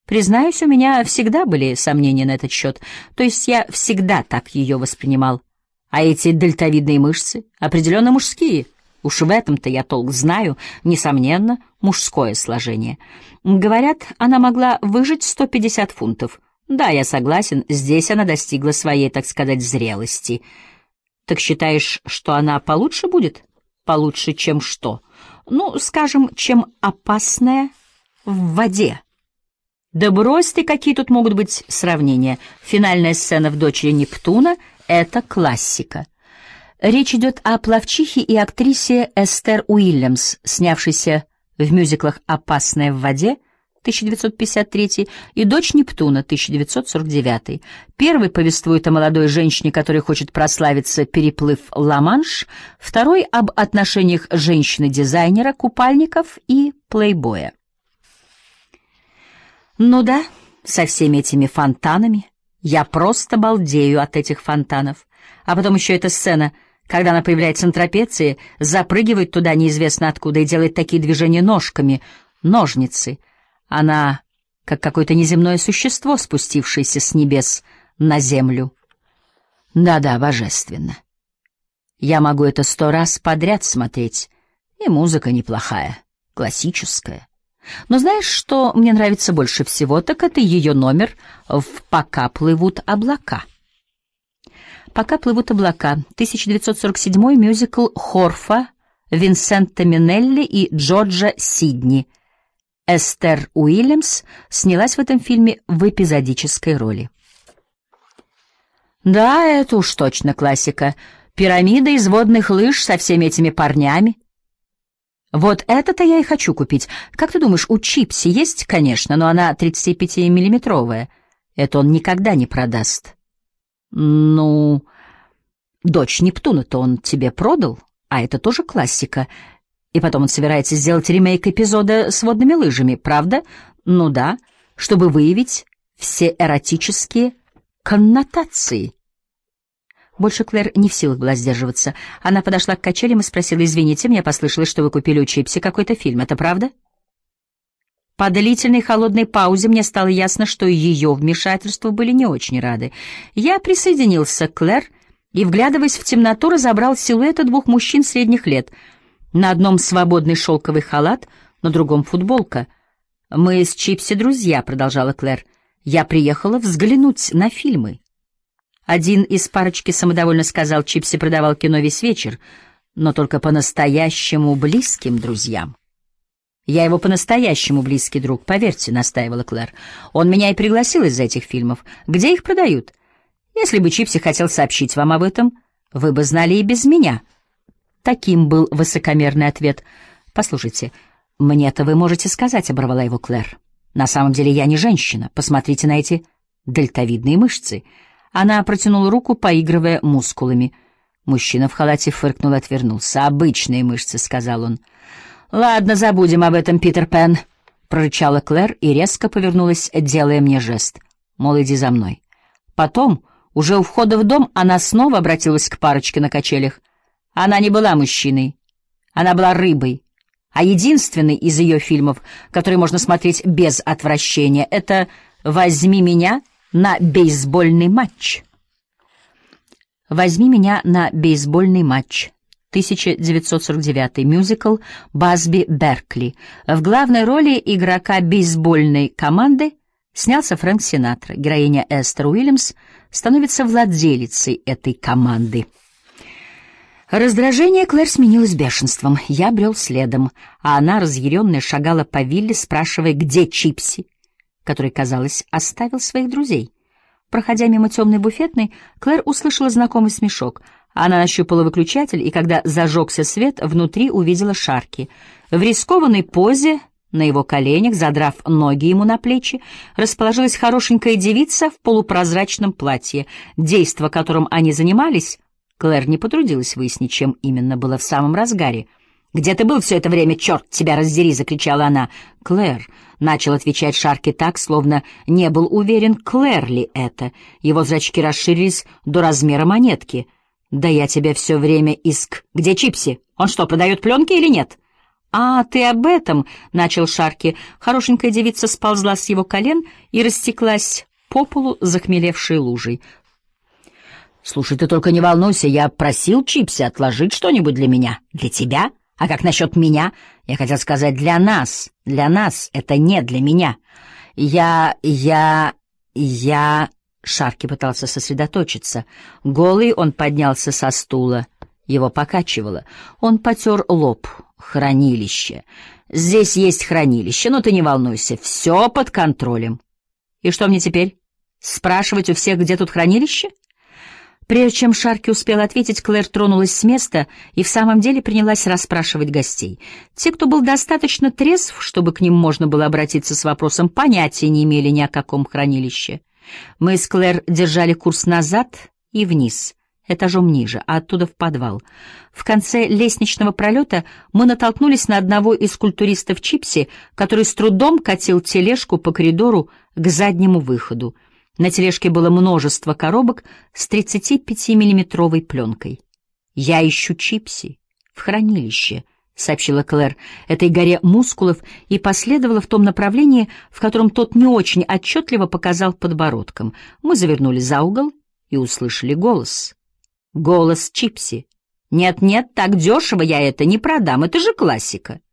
Признаюсь, у меня всегда были сомнения на этот счет, то есть я всегда так ее воспринимал. А эти дельтовидные мышцы определенно мужские. Уж в этом-то я толк знаю, несомненно, мужское сложение. Говорят, она могла выжить 150 фунтов. Да, я согласен, здесь она достигла своей, так сказать, зрелости. Так считаешь, что она получше будет? Получше, чем что? Ну, скажем, чем опасная в воде. Да брось ты, какие тут могут быть сравнения. Финальная сцена в «Дочери Нептуна» — это классика. Речь идет о пловчихе и актрисе Эстер Уильямс, снявшейся в мюзиклах «Опасная в воде» 1953 и «Дочь Нептуна» 1949. Первый повествует о молодой женщине, которая хочет прославиться, переплыв Ла-Манш, второй — об отношениях женщины-дизайнера, купальников и плейбоя. Ну да, со всеми этими фонтанами. Я просто балдею от этих фонтанов. А потом еще эта сцена, когда она появляется на трапеции, запрыгивает туда неизвестно откуда и делает такие движения ножками, ножницы. Она как какое-то неземное существо, спустившееся с небес на землю. Да-да, божественно. Я могу это 100 раз подряд смотреть, и музыка неплохая, классическая. Но знаешь, что мне нравится больше всего, так это ее номер в «Пока плывут облака». «Пока плывут облака» — 1947 мюзикл Хорфа, Винсента Минелли и Джорджа Сидни. Эстер Уильямс снялась в этом фильме в эпизодической роли. Да, это уж точно классика. Пирамида из водных лыж со всеми этими парнями. Вот это-то я и хочу купить. Как ты думаешь, у Чипси есть? Конечно, но она 35-миллиметровая. Это он никогда не продаст. Ну, «Дочь Нептуна»-то он тебе продал, а это тоже классика. И потом он собирается сделать ремейк эпизода с водными лыжами, правда? Ну да, чтобы выявить все эротические коннотации. Больше Клэр не в силах была сдерживаться. Она подошла к качелям и спросила: «Извините, мне послышалось, что вы купили у Чипси какой-то фильм. Это правда?» По длительной холодной паузе мне стало ясно, что ее вмешательству были не очень рады. Я присоединился к Клэр и, вглядываясь в темноту, разобрал силуэты 2 мужчин средних лет. На одном свободный шелковый халат, на другом футболка. «Мы с Чипси друзья», — продолжала Клэр. «Я приехала взглянуть на фильмы». Один из парочки самодовольно сказал: Чипси продавал кино весь вечер, но только по-настоящему близким друзьям. «Я его по-настоящему близкий друг, поверьте», — настаивала Клэр. «Он меня и пригласил из-за этих фильмов. Где их продают? Если бы Чипси хотел сообщить вам об этом, вы бы знали и без меня». Таким был высокомерный ответ. «Послушайте, мне-то вы можете сказать», — оборвала его Клэр. «На самом деле я не женщина. Посмотрите на эти дельтовидные мышцы». Она протянула руку, поигрывая мускулами. Мужчина в халате фыркнул и отвернулся. «Обычные мышцы», — сказал он. «Ладно, забудем об этом, Питер Пен», — прорычала Клэр и резко повернулась, делая мне жест. Мол, иди за мной. Потом, уже у входа в дом, она снова обратилась к парочке на качелях. Она не была мужчиной. Она была рыбой. А единственный из ее фильмов, который можно смотреть без отвращения, это «Возьми меня на бейсбольный матч». «Возьми меня на бейсбольный матч». 1949 мюзикл «Басби Беркли». В главной роли игрока бейсбольной команды снялся Фрэнк Синатра. Героиня Эстер Уильямс становится владелицей этой команды. Раздражение Клэр сменилось бешенством. Я брел следом, а она, разъяренная, шагала по вилле, спрашивая, где Чипси, который, казалось, оставил своих друзей. Проходя мимо темной буфетной, Клэр услышала знакомый смешок. Она нащупала выключатель, и когда зажегся свет, внутри увидела Шарки. В рискованной позе, на его коленях, задрав ноги ему на плечи, расположилась хорошенькая девица в полупрозрачном платье. Действо, которым они занимались, Клэр не потрудилась выяснить, чем именно, было в самом разгаре. «Где ты был все это время, черт тебя раздери!» — закричала она. «Клэр!» — начал отвечать Шарки так, словно не был уверен, Клэр ли это. Его зрачки расширились до размера монетки. «Да я тебя все время иск... Где Чипси? Он что, продает пленки или нет?» «А, ты об этом?» — начал Шарки. Хорошенькая девица сползла с его колен и растеклась по полу захмелевшей лужей. «Слушай, ты только не волнуйся, я просил Чипси отложить что-нибудь для меня. Для тебя? А как насчет меня? Я хотел сказать для нас. Для нас, это не для меня. Я...» Шарки пытался сосредоточиться. Голый он поднялся со стула. Его покачивало. Он потер лоб. «Хранилище. Здесь есть хранилище, но ты не волнуйся, все под контролем». «И что мне теперь? Спрашивать у всех, где тут хранилище?» Прежде чем Шарки успел ответить, Клэр тронулась с места и в самом деле принялась расспрашивать гостей. Те, кто был достаточно трезв, чтобы к ним можно было обратиться с вопросом, понятия не имели ни о каком хранилище. Мы с Клэр держали курс назад и вниз, этажом ниже, а оттуда в подвал. В конце лестничного пролета мы натолкнулись на одного из культуристов Чипси, который с трудом катил тележку по коридору к заднему выходу. На тележке было множество коробок с 35-миллиметровой пленкой. «Я ищу Чипси в хранилище», — сообщила Клэр этой горе мускулов и последовала в том направлении, в котором тот не очень отчетливо показал подбородком. Мы завернули за угол и услышали голос. Голос Чипси. «Нет-нет, так дешево я это не продам, это же классика».